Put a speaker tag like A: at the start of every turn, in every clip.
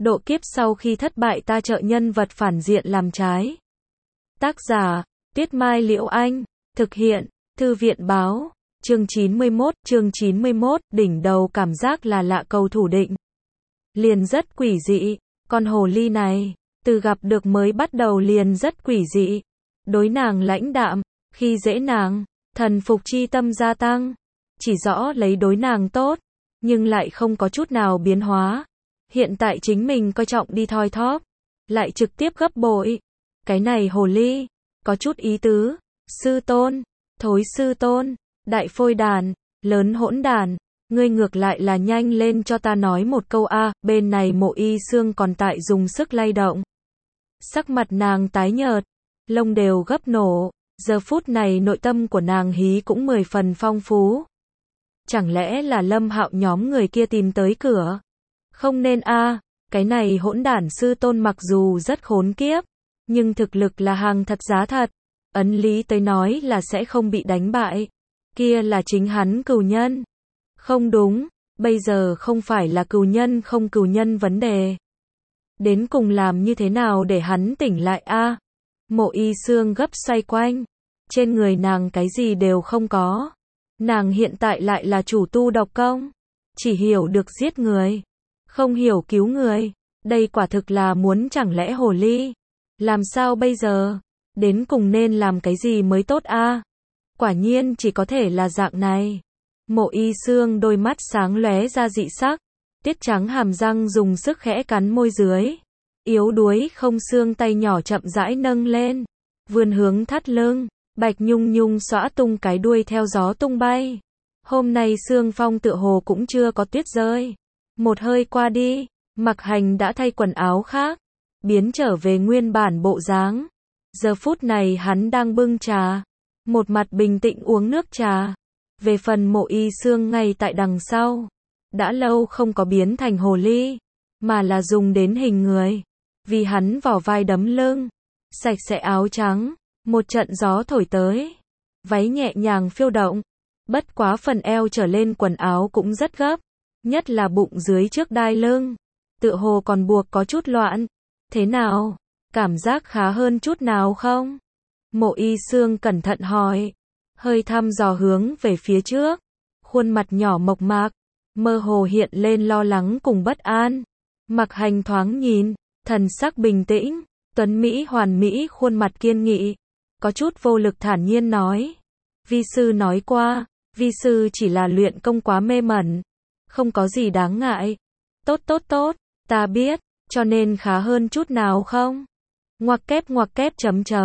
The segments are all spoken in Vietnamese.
A: độ kiếp sau khi thất bại ta trợ nhân vật phản diện làm trái. Tác giả, Tuyết Mai Liễu Anh, thực hiện, Thư viện Báo, chương 91, đỉnh đầu cảm giác là lạ cầu thủ định. Liền rất quỷ dị, con hồ ly này, từ gặp được mới bắt đầu liền rất quỷ dị. Đối nàng lãnh đạm, khi dễ nàng, thần phục chi tâm gia tăng, chỉ rõ lấy đối nàng tốt, nhưng lại không có chút nào biến hóa. Hiện tại chính mình coi trọng đi thoi thóp, lại trực tiếp gấp bội. Cái này hồ ly, có chút ý tứ. Sư tôn, thối sư tôn, đại phôi đàn, lớn hỗn đàn, ngươi ngược lại là nhanh lên cho ta nói một câu a. Bên này Mộ Y Xương còn tại dùng sức lay động. Sắc mặt nàng tái nhợt, lông đều gấp nổ, giờ phút này nội tâm của nàng hí cũng 10 phần phong phú. Chẳng lẽ là Lâm Hạo nhóm người kia tìm tới cửa? Không nên a, cái này hỗn đản sư tôn mặc dù rất khốn kiếp, nhưng thực lực là hàng thật giá thật. Ấn lý tới nói là sẽ không bị đánh bại. Kia là chính hắn cừu nhân. Không đúng, bây giờ không phải là cừu nhân không cừu nhân vấn đề. Đến cùng làm như thế nào để hắn tỉnh lại a? Mộ Y Xương gấp xoay quanh. Trên người nàng cái gì đều không có. Nàng hiện tại lại là chủ tu độc công. Chỉ hiểu được giết người, không hiểu cứu người. Đây quả thực là muốn chẳng lẽ hồ ly. Làm sao bây giờ? Đến cùng nên làm cái gì mới tốt a? Quả nhiên chỉ có thể là dạng này. Mộ Y Xương đôi mắt sáng lóe ra dị sắc. Tiết trắng hàm răng dùng sức khẽ cắn môi dưới. Yếu đuối không xương tay nhỏ chậm rãi nâng lên. Vươn hướng thắt lưng. Bạch Nhung Nhung xõa tung cái đuôi theo gió tung bay. Hôm nay sương phong tựa hồ cũng chưa có tuyết rơi. Một hơi qua đi, Mặc Hành đã thay quần áo khác, biến trở về nguyên bản bộ dáng. Giờ phút này hắn đang bưng trà, một mặt bình tĩnh uống nước trà. Về phần Mộ Y Xương ngay tại đằng sau, đã lâu không có biến thành hồ ly, mà là dùng đến hình người. Vì hắn vỏ vai đấm lưng, sạch sẽ áo trắng, một trận gió thổi tới, váy nhẹ nhàng phiêu động. Bất quá phần eo trở lên quần áo cũng rất gấp, nhất là bụng dưới trước đai lưng, tựa hồ còn buộc có chút loạn. Thế nào? Cảm giác khá hơn chút nào không? Mộ Y Xương cẩn thận hỏi, hơi thăm dò hướng về phía trước, khuôn mặt nhỏ mộc mạc, mơ hồ hiện lên lo lắng cùng bất an. Mặc Hành thoáng nhìn, thần sắc bình tĩnh, tuấn mỹ hoàn mỹ khuôn mặt kiên nghị, có chút vô lực thản nhiên nói, vi sư nói qua, vi sư chỉ là luyện công quá mê mẩn, không có gì đáng ngại. Tốt, ta biết, cho nên khá hơn chút nào không? Ngoặc kép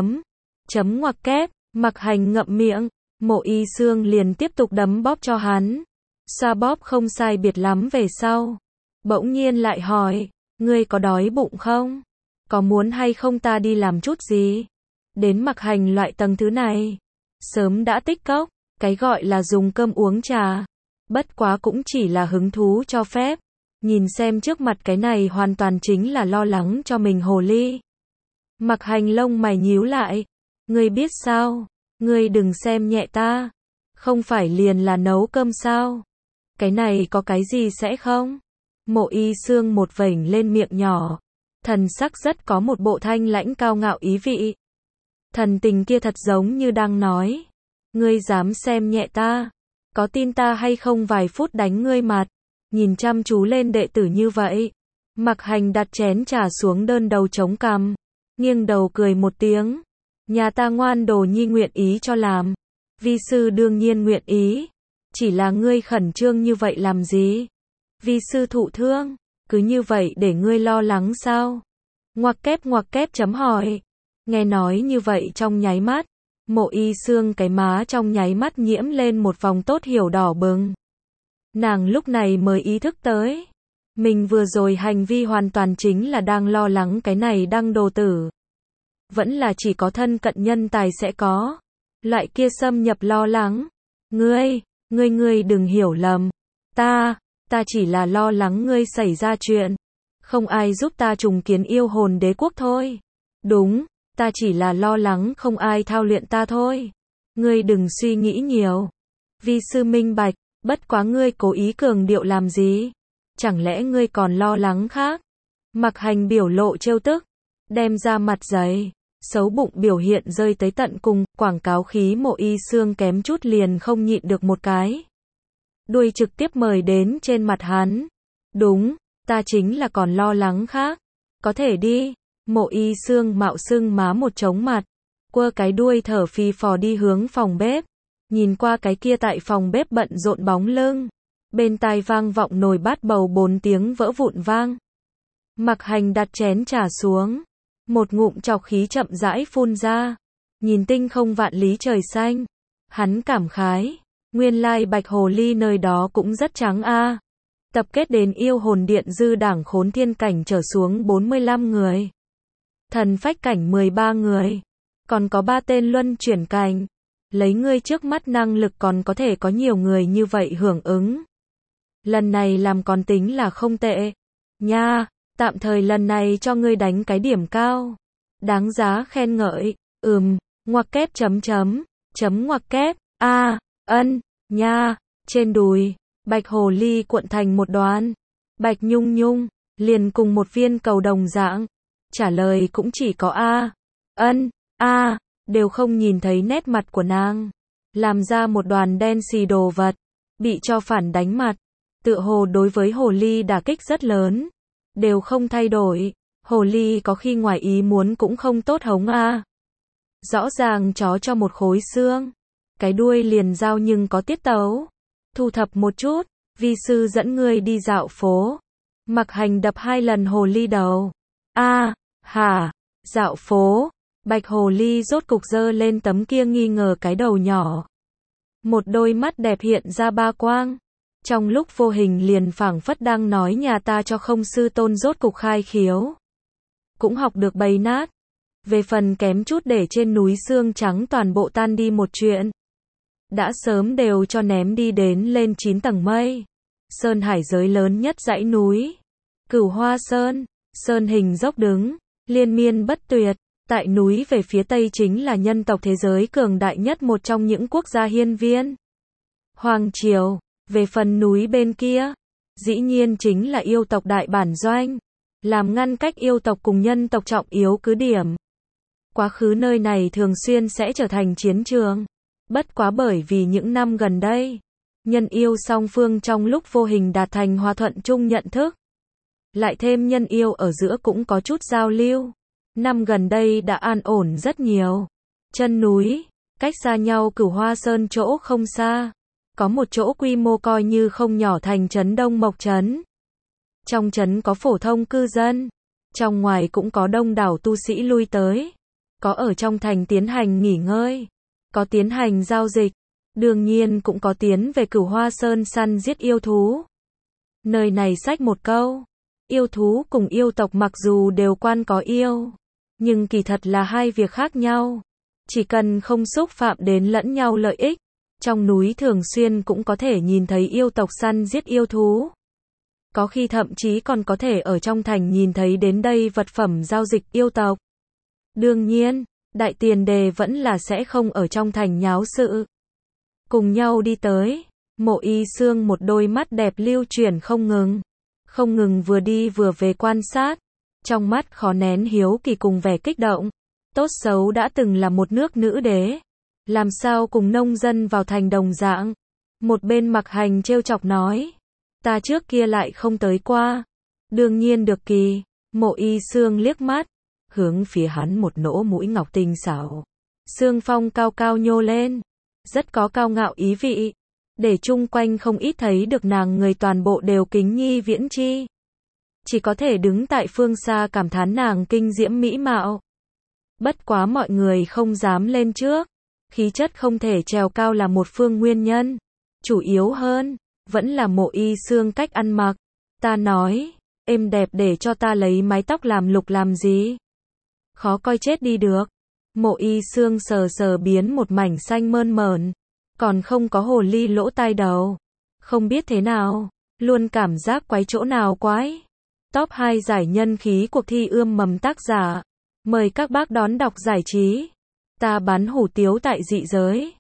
A: ngoặc kép. Mặc Hành ngậm miệng, Mộ Y Xương liền tiếp tục đấm bóp cho hắn. Xoa bóp không sai biệt lắm về sau, bỗng nhiên lại hỏi, ngươi có đói bụng không? Có muốn hay không ta đi làm chút gì? Đến Mặc Hành loại tầng thứ này, sớm đã tích cốc, cái gọi là dùng cơm uống trà, bất quá cũng chỉ là hứng thú cho phép. Nhìn xem trước mặt cái này hoàn toàn chính là lo lắng cho mình hồ ly. Mặc Hành lông mày nhíu lại, ngươi biết sao? Ngươi đừng xem nhẹ ta, không phải liền là nấu cơm sao? Cái này có cái gì sẽ không? Mộ Y Xương một vểnh lên miệng nhỏ, thần sắc rất có một bộ thanh lãnh cao ngạo ý vị. Thần tình kia thật giống như đang nói, ngươi dám xem nhẹ ta, có tin ta hay không vài phút đánh ngươi mặt. Nhìn chăm chú lên đệ tử như vậy, Mặc Hành đặt chén trà xuống đơn đầu chống cằm, nghiêng đầu cười một tiếng, nhà ta ngoan đồ nhi nguyện ý cho làm, vi sư đương nhiên nguyện ý, chỉ là ngươi khẩn trương như vậy làm gì? Vi sư thụ thương, cứ như vậy để ngươi lo lắng sao? Ngoặc kép chấm hỏi. Nghe nói như vậy trong nháy mắt, Mộ Y Xương cái má trong nháy mắt nhiễm lên một vòng tốt hiểu đỏ bừng. Nàng lúc này mới ý thức tới, mình vừa rồi hành vi hoàn toàn chính là đang lo lắng cái này đăng đồ tử. Vẫn là chỉ có thân cận nhân tài sẽ có, loại kia xâm nhập lo lắng. Ngươi đừng hiểu lầm, ta chỉ là lo lắng ngươi xảy ra chuyện, không ai giúp ta trùng kiến yêu hồn đế quốc thôi. Đúng, ta chỉ là lo lắng không ai thao luyện ta thôi. Ngươi đừng suy nghĩ nhiều. Vi sư minh bạch, bất quá ngươi cố ý cường điệu làm gì? Chẳng lẽ ngươi còn lo lắng khác? Mặc Hành biểu lộ trêu tức, đem ra mặt dày, xấu bụng biểu hiện rơi tới tận cùng, quảng cáo khí Mộ Y Xương kém chút liền không nhịn được một cái. Đuôi trực tiếp mời đến trên mặt hắn. Đúng, ta chính là còn lo lắng khác. Có thể đi. Mộ Y Xương mạo sưng má một trống mặt, quơ cái đuôi thở phì phò đi hướng phòng bếp. Nhìn qua cái kia tại phòng bếp bận rộn bóng lưng, bên tai vang vọng nồi bát bầu 4 tiếng vỡ vụn vang. Mặc Hành đặt chén trà xuống, một ngụm trọc khí chậm rãi phun ra, nhìn tinh không vạn lý trời xanh, hắn cảm khái, nguyên lai bạch hồ ly nơi đó cũng rất trắng a. Tập kết đến yêu hồn điện dư đảng khốn thiên cảnh trở xuống 45 người, thần phách cảnh 13 người, còn có 3 tên luân chuyển cảnh. Lấy ngươi trước mắt năng lực còn có thể có nhiều người như vậy hưởng ứng. Lần này làm còn tính là không tệ. Nha, tạm thời lần này cho ngươi đánh cái điểm cao. Đáng giá khen ngợi. Ngoặc kép ngoặc kép. Nha, trên đùi, bạch hồ ly cuộn thành một đoàn. Bạch nhung nhung, liền cùng một viên cầu đồng dạng. Trả lời cũng chỉ có đều không nhìn thấy nét mặt của nàng. Làm ra một đoàn đen xì đồ vật, bị cho phản đánh mặt. Tựa hồ đối với hồ ly đả kích rất lớn. Đều không thay đổi. Hồ ly có khi ngoài ý muốn cũng không tốt hống a. Rõ ràng chó cho một khối xương. Cái đuôi liền dao nhưng có tiết tấu. Thu thập một chút, vi sư dẫn ngươi đi dạo phố. Mặc Hành đập 2 lần hồ ly đầu. Dạo phố. Bạch hồ ly rốt cục giơ lên tấm kia nghi ngờ cái đầu nhỏ. Một đôi mắt đẹp hiện ra ba quang. Trong lúc vô hình liền phảng phất đang nói nhà ta cho không sư tôn rốt cục khai khiếu. Cũng học được bày nát. Về phần kém chút để trên núi xương trắng toàn bộ tan đi một chuyện. Đã sớm đều cho ném đi đến lên 9 tầng mây. Sơn hải giới lớn nhất dãy núi. Cửu Hoa Sơn. Sơn hình dốc đứng, liên miên bất tuyệt. Tại núi về phía tây chính là nhân tộc thế giới cường đại nhất một trong những quốc gia hiên viên. Hoàng Triều, về phần núi bên kia, dĩ nhiên chính là yêu tộc đại bản doanh, làm ngăn cách yêu tộc cùng nhân tộc trọng yếu cứ điểm. Quá khứ nơi này thường xuyên sẽ trở thành chiến trường, bất quá bởi vì những năm gần đây, nhân yêu song phương trong lúc vô hình đạt thành hòa thuận chung nhận thức. Lại thêm nhân yêu ở giữa cũng có chút giao lưu. Năm gần đây đã an ổn rất nhiều. Chân núi, cách xa nhau Cửu Hoa Sơn chỗ không xa. Có một chỗ quy mô coi như không nhỏ thành trấn Đông Mộc Trấn. Trong trấn có phổ thông cư dân. Trong ngoài cũng có đông đảo tu sĩ lui tới. Có ở trong thành tiến hành nghỉ ngơi. Có tiến hành giao dịch. Đương nhiên cũng có tiến về Cửu Hoa Sơn săn giết yêu thú. Nơi này xách một câu. Yêu thú cùng yêu tộc mặc dù đều quan có yêu. Nhưng kỳ thật là hai việc khác nhau. Chỉ cần không xúc phạm đến lẫn nhau lợi ích. Trong núi thường xuyên cũng có thể nhìn thấy yêu tộc săn giết yêu thú. Có khi thậm chí còn có thể ở trong thành nhìn thấy đến đây vật phẩm giao dịch yêu tộc. Đương nhiên, đại tiền đề vẫn là sẽ không ở trong thành nháo sự. Cùng nhau đi tới, Mộ Y Xương một đôi mắt đẹp lưu chuyển không ngừng. Không ngừng vừa đi vừa về quan sát. Trong mắt khó nén hiếu kỳ cùng vẻ kích động. Tốt xấu đã từng là một nước nữ đế. Làm sao cùng nông dân vào thành đồng dạng. Một bên Mặc Hành trêu chọc nói. Ta trước kia lại không tới qua. Đương nhiên được kỳ. Mộ Y Xương liếc mắt. Hướng phía hắn một nỗ mũi ngọc tinh xảo. Xương phong cao cao nhô lên. Rất có cao ngạo ý vị. Để chung quanh không ít thấy được nàng người toàn bộ đều kính nhi viễn chi. Chỉ có thể đứng tại phương xa cảm thán nàng kinh diễm mỹ mạo. Bất quá mọi người không dám lên trước. Khí chất không thể trèo cao là một phương nguyên nhân. Chủ yếu hơn, vẫn là Mộ Y Xương cách ăn mặc. Ta nói, êm đẹp để cho ta lấy mái tóc làm lục làm gì? Khó coi chết đi được. Mộ Y Xương sờ sờ biến một mảnh xanh mơn mởn. Còn không có hồ ly lỗ tai đầu. Không biết thế nào, luôn cảm giác quái chỗ nào quái. Top 2 giải nhân khí cuộc thi ươm mầm tác giả. Mời các bác đón đọc giải trí. Ta bán hủ tiếu tại dị giới.